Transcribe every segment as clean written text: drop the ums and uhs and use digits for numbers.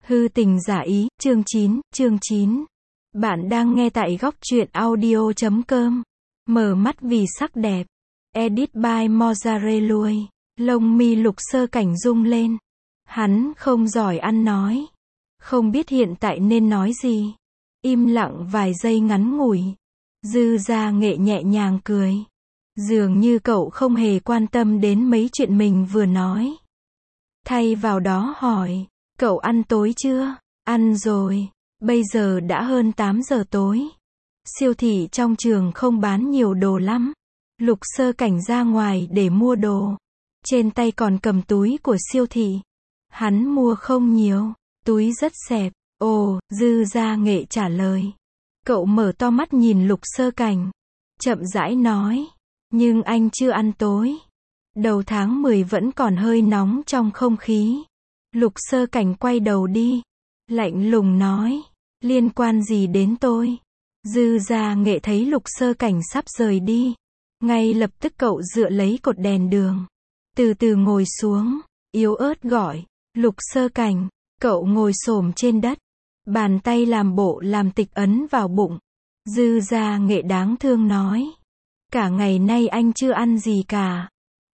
Hư tình giả ý, chương 9. Bạn đang nghe tại góc truyện audio.com. Mở mắt vì sắc đẹp. Edit by Mozarellui. Lông mi Lục Sơ Cảnh rung lên. Hắn không giỏi ăn nói. Không biết hiện tại nên nói gì. Im lặng vài giây ngắn ngủi. Dư Gia Nghệ nhẹ nhàng cười. Dường như cậu không hề quan tâm đến mấy chuyện mình vừa nói. Thay vào đó hỏi. Cậu ăn tối chưa? Ăn rồi. Bây giờ đã hơn 8 giờ tối. Siêu thị trong trường không bán nhiều đồ lắm. Lục Sơ Cảnh ra ngoài để mua đồ. Trên tay còn cầm túi của siêu thị. Hắn mua không nhiều. Túi rất xẹp. Ồ, Dư Gia Nghệ trả lời. Cậu mở to mắt nhìn Lục Sơ Cảnh. Chậm rãi nói. Nhưng anh chưa ăn tối. Đầu tháng 10 vẫn còn hơi nóng trong không khí. Lục Sơ Cảnh quay đầu đi. Lạnh lùng nói. Liên quan gì đến tôi? Dư Gia Nghệ thấy Lục Sơ Cảnh sắp rời đi. Ngay lập tức cậu dựa lấy cột đèn đường. Từ từ ngồi xuống. Yếu ớt gọi. Lục Sơ Cảnh. Cậu ngồi xổm trên đất. Bàn tay làm bộ làm tịch ấn vào bụng. Dư Gia Nghệ đáng thương nói. Cả ngày nay anh chưa ăn gì cả.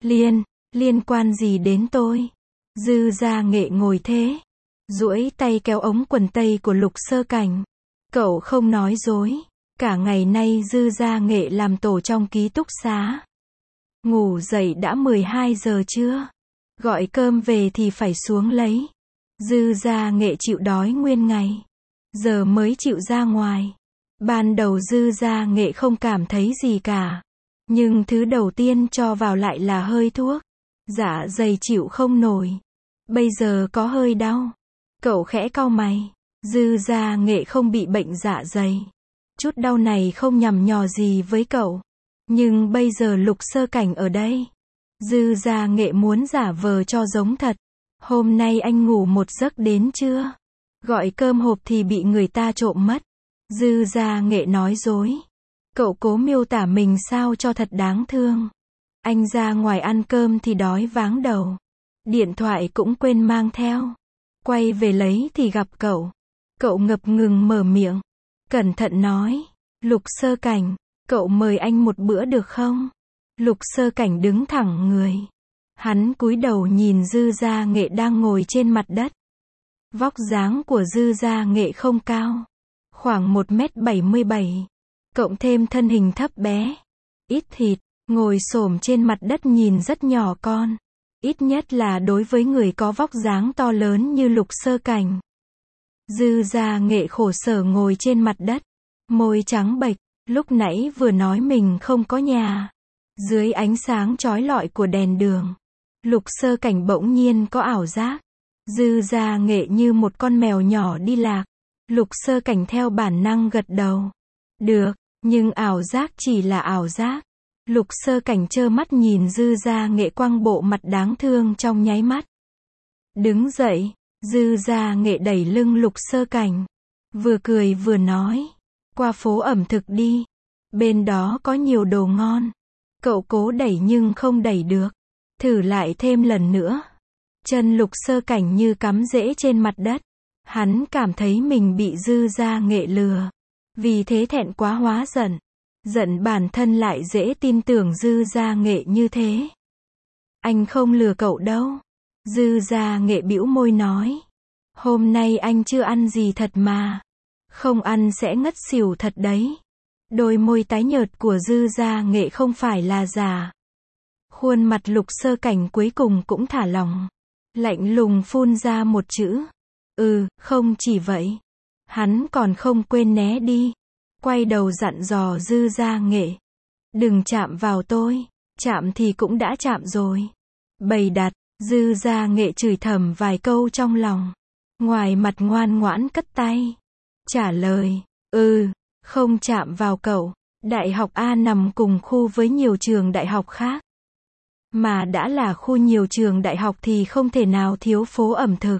Liên quan gì đến tôi? Dư Gia Nghệ ngồi thế. Duỗi tay kéo ống quần tây của Lục Sơ Cảnh. Cậu không nói dối. Cả ngày nay Dư Gia Nghệ làm tổ trong ký túc xá. Ngủ dậy đã 12 giờ trưa. Gọi cơm về thì phải xuống lấy. Dư Gia Nghệ chịu đói nguyên ngày. Giờ mới chịu ra ngoài. Ban đầu Dư Gia Nghệ không cảm thấy gì cả. Nhưng thứ đầu tiên cho vào lại là hơi thuốc. Dạ dày chịu không nổi. Bây giờ có hơi đau. Cậu khẽ cau mày. Dư Gia Nghệ không bị bệnh dạ dày. Chút đau này không nhằm nhò gì với cậu. Nhưng bây giờ Lục Sơ Cảnh ở đây. Dư Gia Nghệ muốn giả vờ cho giống thật. Hôm nay anh ngủ một giấc đến trưa. Gọi cơm hộp thì bị người ta trộm mất. Dư Gia Nghệ nói dối. Cậu cố miêu tả mình sao cho thật đáng thương. Anh ra ngoài ăn cơm thì đói váng đầu. Điện thoại cũng quên mang theo. Quay về lấy thì gặp cậu. Cậu ngập ngừng mở miệng. Cẩn thận nói. Lục Sơ Cảnh, cậu mời anh một bữa được không? Lục Sơ Cảnh đứng thẳng người. Hắn cúi đầu nhìn Dư Gia Nghệ đang ngồi trên mặt đất. Vóc dáng của Dư Gia Nghệ không cao. Khoảng 1m77. Cộng thêm thân hình thấp bé. Ít thịt. Ngồi xổm trên mặt đất nhìn rất nhỏ con. Ít nhất là đối với người có vóc dáng to lớn như Lục Sơ Cảnh. Dư Gia Nghệ khổ sở ngồi trên mặt đất. Môi trắng bệch. Lúc nãy vừa nói mình không có nhà. Dưới ánh sáng chói lọi của đèn đường. Lục Sơ Cảnh bỗng nhiên có ảo giác. Dư Gia Nghệ như một con mèo nhỏ đi lạc. Lục Sơ Cảnh theo bản năng gật đầu. Được, nhưng ảo giác chỉ là ảo giác. Lục Sơ Cảnh trơ mắt nhìn Dư Gia Nghệ quăng bộ mặt đáng thương trong nháy mắt. Đứng dậy, Dư Gia Nghệ đẩy lưng Lục Sơ Cảnh. Vừa cười vừa nói. Qua phố ẩm thực đi. Bên đó có nhiều đồ ngon. Cậu cố đẩy nhưng không đẩy được. Thử lại thêm lần nữa. Chân Lục Sơ Cảnh như cắm rễ trên mặt đất. Hắn cảm thấy mình bị Dư Gia Nghệ lừa. Vì thế thẹn quá hóa giận. Giận bản thân lại dễ tin tưởng Dư Gia Nghệ như thế. Anh không lừa cậu đâu. Dư Gia Nghệ bĩu môi nói. Hôm nay anh chưa ăn gì thật mà. Không ăn sẽ ngất xỉu thật đấy. Đôi môi tái nhợt của Dư Gia Nghệ không phải là giả. Khuôn mặt Lục Sơ Cảnh cuối cùng cũng thả lỏng. Lạnh lùng phun ra một chữ. Không chỉ vậy. Hắn còn không quên né đi. Quay đầu dặn dò Dư Gia Nghệ. Đừng chạm vào tôi. Chạm thì cũng đã chạm rồi. Bày đặt. Dư Gia Nghệ chửi thầm vài câu trong lòng. Ngoài mặt ngoan ngoãn cất tay. Trả lời. Không chạm vào cậu. Đại học A nằm cùng khu với nhiều trường đại học khác. Mà đã là khu nhiều trường đại học thì không thể nào thiếu phố ẩm thực.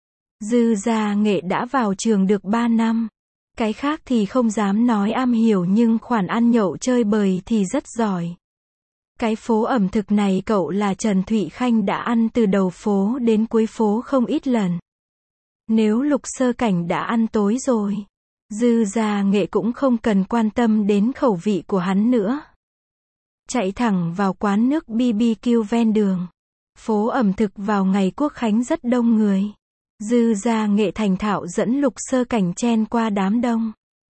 Dư Gia Nghệ đã vào trường được 3 năm. Cái khác thì không dám nói am hiểu nhưng khoản ăn nhậu chơi bời thì rất giỏi. Cái phố ẩm thực này cậu là Trần Thụy Khanh đã ăn từ đầu phố đến cuối phố không ít lần. Nếu Lục Sơ Cảnh đã ăn tối rồi, Dư Gia Nghệ cũng không cần quan tâm đến khẩu vị của hắn nữa. Chạy thẳng vào quán nước BBQ ven đường. Phố ẩm thực vào ngày Quốc Khánh rất đông người. Dư Gia Nghệ thành thạo dẫn Lục Sơ Cảnh chen qua đám đông.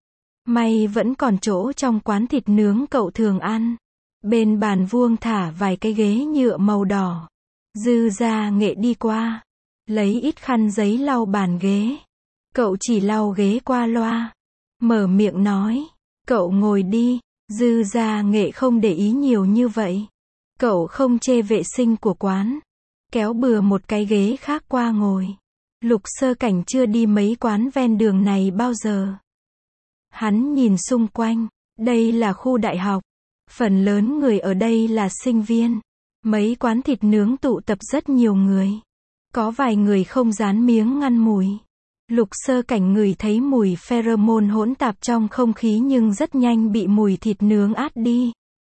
May vẫn còn chỗ trong quán thịt nướng cậu thường ăn. Bên bàn vuông thả vài cái ghế nhựa màu đỏ. Dư Gia Nghệ đi qua, lấy ít khăn giấy lau bàn ghế. Cậu chỉ lau ghế qua loa, mở miệng nói, cậu ngồi đi. Dư Gia Nghệ không để ý nhiều như vậy. Cậu không chê vệ sinh của quán, kéo bừa một cái ghế khác qua ngồi. Lục Sơ Cảnh chưa đi mấy quán ven đường này bao giờ. Hắn nhìn xung quanh, đây là khu đại học. Phần lớn người ở đây là sinh viên. Mấy quán thịt nướng tụ tập rất nhiều người. Có vài người không dán miếng ngăn mùi. Lục Sơ Cảnh ngửi thấy mùi pheromone hỗn tạp trong không khí nhưng rất nhanh bị mùi thịt nướng át đi.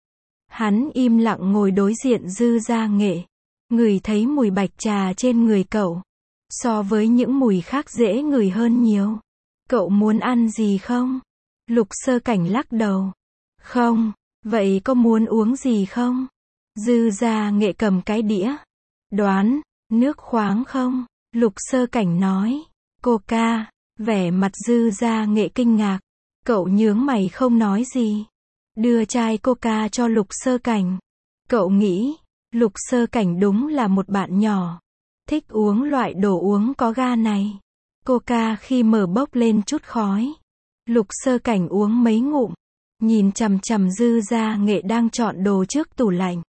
Hắn im lặng ngồi đối diện Dư Gia Nghệ. Ngửi thấy mùi bạch trà trên người cậu. So với những mùi khác dễ ngửi hơn nhiều. Cậu muốn ăn gì không? Lục Sơ Cảnh lắc đầu. Không. Vậy có muốn uống gì không? Dư Gia Nghệ cầm cái đĩa. Đoán, nước khoáng không? Lục Sơ Cảnh nói. Coca. Vẻ mặt Dư Gia Nghệ kinh ngạc. Cậu nhướng mày không nói gì. Đưa chai Coca cho Lục Sơ Cảnh. Cậu nghĩ, Lục Sơ Cảnh đúng là một bạn nhỏ. Thích uống loại đồ uống có ga này. Coca khi mở bốc lên chút khói. Lục Sơ Cảnh uống mấy ngụm. Nhìn chằm chằm Dư Gia Nghệ đang chọn đồ trước tủ lạnh.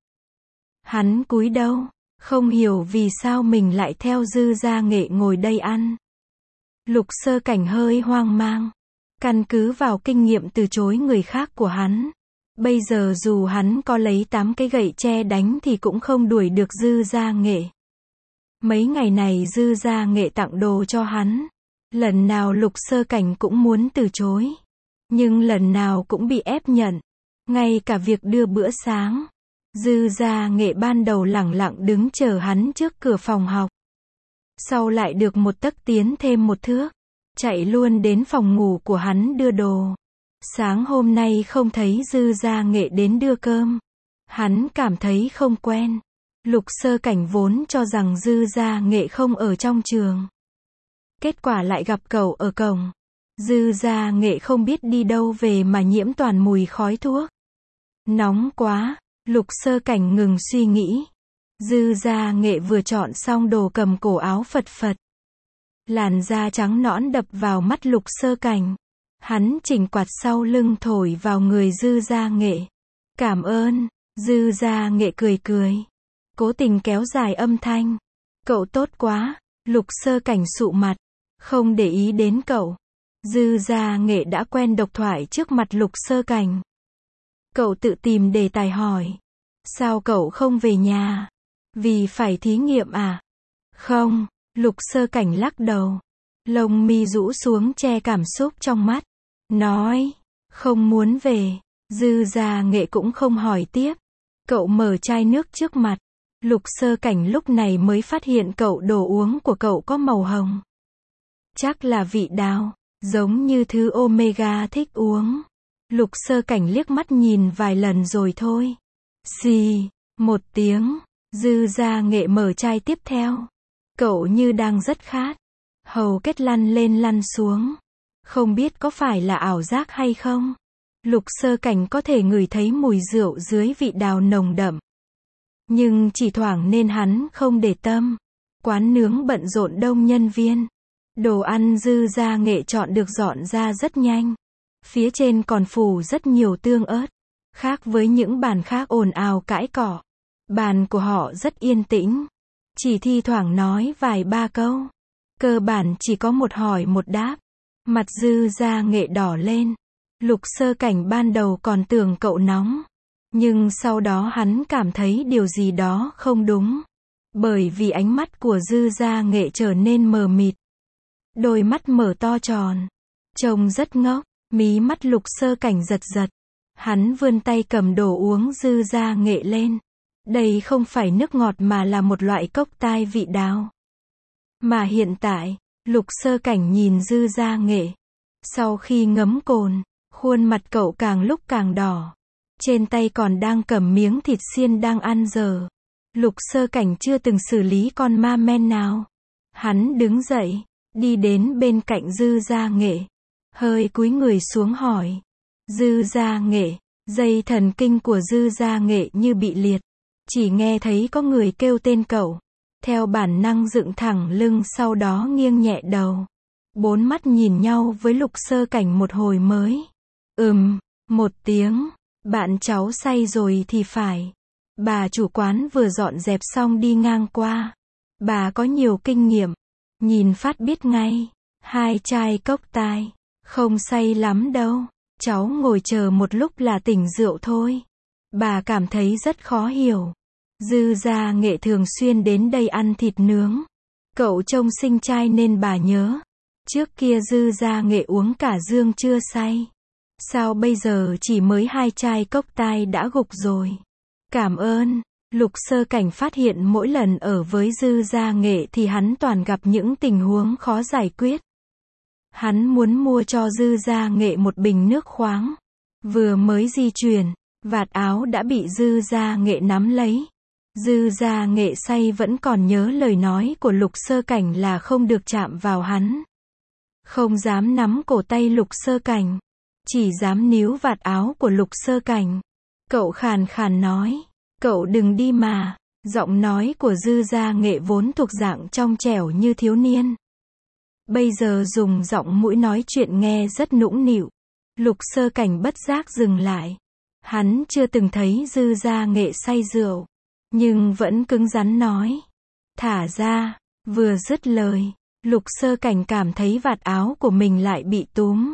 Hắn cúi đầu, không hiểu vì sao mình lại theo Dư Gia Nghệ ngồi đây ăn. Lục Sơ Cảnh hơi hoang mang. Căn cứ vào kinh nghiệm từ chối người khác của hắn. Bây giờ dù hắn có lấy 8 cái gậy tre đánh thì cũng không đuổi được Dư Gia Nghệ. Mấy ngày này Dư Gia Nghệ tặng đồ cho hắn. Lần nào Lục Sơ Cảnh cũng muốn từ chối. Nhưng lần nào cũng bị ép nhận. Ngay cả việc đưa bữa sáng. Dư Gia Nghệ ban đầu lẳng lặng đứng chờ hắn trước cửa phòng học. Sau lại được một tấc tiến thêm một thước. Chạy luôn đến phòng ngủ của hắn đưa đồ. Sáng hôm nay không thấy Dư Gia Nghệ đến đưa cơm. Hắn cảm thấy không quen. Lục Sơ Cảnh vốn cho rằng Dư Gia Nghệ không ở trong trường. Kết quả lại gặp cậu ở cổng. Dư Gia Nghệ không biết đi đâu về mà nhiễm toàn mùi khói thuốc. Nóng quá, Lục Sơ Cảnh ngừng suy nghĩ. Dư Gia Nghệ vừa chọn xong đồ cầm cổ áo phật phật. Làn da trắng nõn đập vào mắt Lục Sơ Cảnh. Hắn chỉnh quạt sau lưng thổi vào người Dư Gia Nghệ. Cảm ơn. Dư Gia Nghệ cười cười. Cố tình kéo dài âm thanh. Cậu tốt quá. Lục Sơ Cảnh sụ mặt. Không để ý đến cậu. Dư Gia Nghệ đã quen độc thoại trước mặt Lục Sơ Cảnh. Cậu tự tìm đề tài hỏi. Sao cậu không về nhà? Vì phải thí nghiệm à? Không. Lục Sơ Cảnh lắc đầu. Lông mi rũ xuống che cảm xúc trong mắt. Nói. Không muốn về. Dư Gia Nghệ cũng không hỏi tiếp. Cậu mở chai nước trước mặt. Lục Sơ Cảnh lúc này mới phát hiện đồ uống của cậu có màu hồng. Chắc là vị đào. Giống như thứ Omega thích uống. Lục Sơ Cảnh liếc mắt nhìn vài lần rồi thôi. Xì. Một tiếng. Dư Gia Nghệ mở chai tiếp theo. Cậu như đang rất khát. Hầu kết lăn lên lăn xuống. Không biết có phải là ảo giác hay không? Lục Sơ Cảnh có thể ngửi thấy mùi rượu dưới vị đào nồng đậm. Nhưng chỉ thoảng nên hắn không để tâm. Quán nướng bận rộn đông nhân viên. Đồ ăn Dư Gia Nghệ chọn được dọn ra rất nhanh. Phía trên còn phủ rất nhiều tương ớt. Khác với những bàn khác ồn ào cãi cọ. Bàn của họ rất yên tĩnh. Chỉ thi thoảng nói vài ba câu. Cơ bản chỉ có một hỏi một đáp. Mặt Dư Gia Nghệ đỏ lên. Lục Sơ Cảnh ban đầu còn tưởng cậu nóng. Nhưng sau đó hắn cảm thấy điều gì đó không đúng. Bởi vì ánh mắt của Dư Gia Nghệ trở nên mờ mịt. Đôi mắt mở to tròn. Trông rất ngốc. Mí mắt Lục Sơ Cảnh giật giật. Hắn vươn tay cầm đồ uống Dư Gia Nghệ lên. Đây không phải nước ngọt mà là một loại cốc tai vị đào. Mà hiện tại, Lục Sơ Cảnh nhìn Dư Gia Nghệ. Sau khi ngấm cồn, khuôn mặt cậu càng lúc càng đỏ. Trên tay còn đang cầm miếng thịt xiên đang ăn dở. Lục Sơ Cảnh chưa từng xử lý con ma men nào. Hắn đứng dậy, đi đến bên cạnh Dư Gia Nghệ. Hơi cúi người xuống hỏi. Dư Gia Nghệ, dây thần kinh của Dư Gia Nghệ như bị liệt. Chỉ nghe thấy có người kêu tên cậu. Theo bản năng dựng thẳng lưng, sau đó nghiêng nhẹ đầu. Bốn mắt nhìn nhau với Lục Sơ Cảnh một hồi mới. Một tiếng. Bạn cháu say rồi thì phải. Bà chủ quán vừa dọn dẹp xong đi ngang qua. Bà có nhiều kinh nghiệm. Nhìn phát biết ngay. 2 chai cốc tai. Không say lắm đâu. Cháu ngồi chờ một lúc là tỉnh rượu thôi. Bà cảm thấy rất khó hiểu. Dư Gia Nghệ thường xuyên đến đây ăn thịt nướng. Cậu trông xinh trai nên bà nhớ. Trước kia Dư Gia Nghệ uống cả dương chưa say. Sao bây giờ chỉ mới 2 chai cốc tai đã gục rồi. Cảm ơn. Lục Sơ Cảnh phát hiện mỗi lần ở với Dư Gia Nghệ thì hắn toàn gặp những tình huống khó giải quyết. Hắn muốn mua cho Dư Gia Nghệ một bình nước khoáng. Vừa mới di chuyển, vạt áo đã bị Dư Gia Nghệ nắm lấy. Dư Gia Nghệ say vẫn còn nhớ lời nói của Lục Sơ Cảnh là không được chạm vào hắn. Không dám nắm cổ tay Lục Sơ Cảnh. Chỉ dám níu vạt áo của Lục Sơ Cảnh. Cậu khàn khàn nói. Cậu đừng đi mà. Giọng nói của Dư Gia Nghệ vốn thuộc dạng trong trẻo như thiếu niên. Bây giờ dùng giọng mũi nói chuyện nghe rất nũng nịu. Lục Sơ Cảnh bất giác dừng lại. Hắn chưa từng thấy Dư Gia Nghệ say rượu. Nhưng vẫn cứng rắn nói. Thả ra. Vừa dứt lời, Lục Sơ Cảnh cảm thấy vạt áo của mình lại bị túm.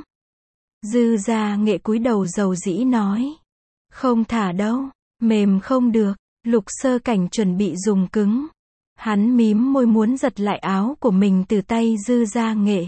Dư Gia Nghệ cúi đầu dầu dĩ nói. Không thả đâu. Mềm không được. Lục Sơ Cảnh chuẩn bị dùng cứng. Hắn mím môi muốn giật lại áo của mình từ tay Dư Gia Nghệ.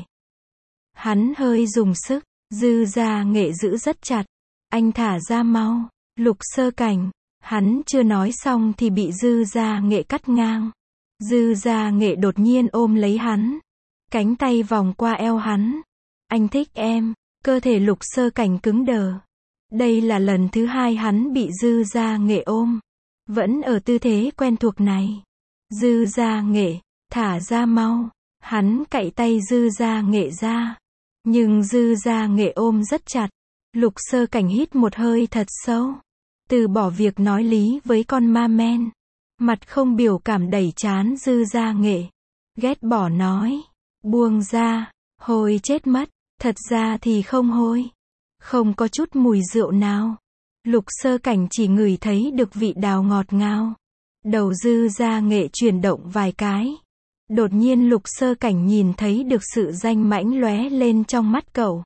Hắn hơi dùng sức. Dư Gia Nghệ giữ rất chặt. Anh thả ra mau. Lục Sơ Cảnh. Hắn chưa nói xong thì bị Dư Gia Nghệ cắt ngang. Dư Gia Nghệ đột nhiên ôm lấy hắn. Cánh tay vòng qua eo hắn. Anh thích em. Cơ thể Lục Sơ Cảnh cứng đờ. Đây là lần thứ 2 hắn bị Dư Gia Nghệ ôm. Vẫn ở tư thế quen thuộc này. Dư Gia Nghệ, thả ra mau. Hắn cạy tay Dư Gia Nghệ ra. Nhưng Dư Gia Nghệ ôm rất chặt. Lục Sơ Cảnh hít một hơi thật sâu. Từ bỏ việc nói lý với con ma men. Mặt không biểu cảm đẩy trán Dư Gia Nghệ. Ghét bỏ nói. Buông ra. Hôi chết mất. Thật ra thì không hôi. Không có chút mùi rượu nào. Lục Sơ Cảnh chỉ ngửi thấy được vị đào ngọt ngào. Đầu Dư Gia Nghệ chuyển động vài cái. Đột nhiên Lục Sơ Cảnh nhìn thấy được sự danh mãnh lóe lên trong mắt cậu.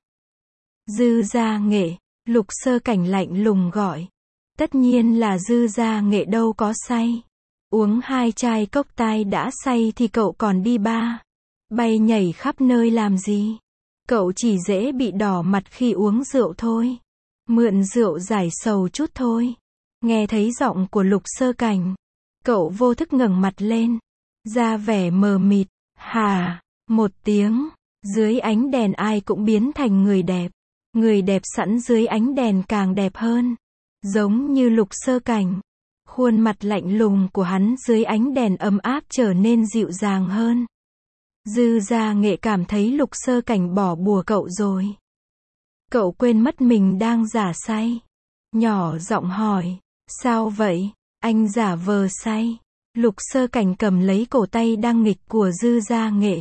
Dư Gia Nghệ. Lục Sơ Cảnh lạnh lùng gọi. Tất nhiên là Dư Gia Nghệ đâu có say. Uống 2 chai cốc tai đã say thì cậu còn đi bay nhảy khắp nơi làm gì? Cậu chỉ dễ bị đỏ mặt khi uống rượu thôi. Mượn rượu giải sầu chút thôi. Nghe thấy giọng của Lục Sơ Cảnh. Cậu vô thức ngẩng mặt lên. Ra vẻ mờ mịt. Hà. Một tiếng. Dưới ánh đèn ai cũng biến thành người đẹp. Người đẹp sẵn dưới ánh đèn càng đẹp hơn. Giống như Lục Sơ Cảnh. Khuôn mặt lạnh lùng của hắn dưới ánh đèn ấm áp trở nên dịu dàng hơn. Dư Gia Nghệ cảm thấy Lục Sơ Cảnh bỏ bùa cậu rồi. Cậu quên mất mình đang giả say. Nhỏ giọng hỏi. Sao vậy? Anh giả vờ say. Lục Sơ Cảnh cầm lấy cổ tay đang nghịch của Dư Gia Nghệ.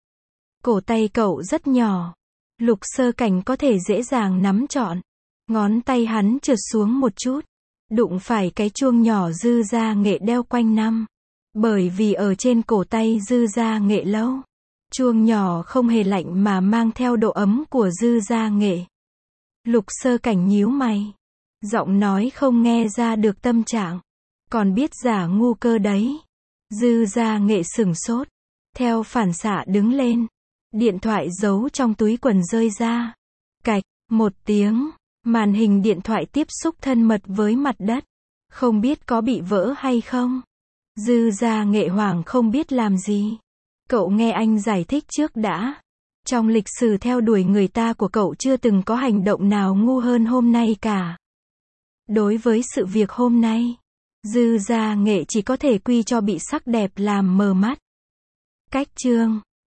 Cổ tay cậu rất nhỏ. Lục Sơ Cảnh có thể dễ dàng nắm trọn. Ngón tay hắn trượt xuống một chút. Đụng phải cái chuông nhỏ Dư Gia Nghệ đeo quanh năm. Bởi vì ở trên cổ tay Dư Gia Nghệ lâu. Chuông nhỏ không hề lạnh mà mang theo độ ấm của Dư Gia Nghệ. Lục Sơ Cảnh nhíu mày. Giọng nói không nghe ra được tâm trạng. Còn biết giả ngu cơ đấy. Dư Gia Nghệ sửng sốt. Theo phản xạ đứng lên. Điện thoại giấu trong túi quần rơi ra. Cạch, một tiếng. Màn hình điện thoại tiếp xúc thân mật với mặt đất. Không biết có bị vỡ hay không. Dư Gia Nghệ hoảng không biết làm gì. Cậu nghe anh giải thích trước đã. Trong lịch sử theo đuổi người ta của cậu chưa từng có hành động nào ngu hơn hôm nay cả. Đối với sự việc hôm nay, Dư Gia Nghệ chỉ có thể quy cho bị sắc đẹp làm mờ mắt. Cách chương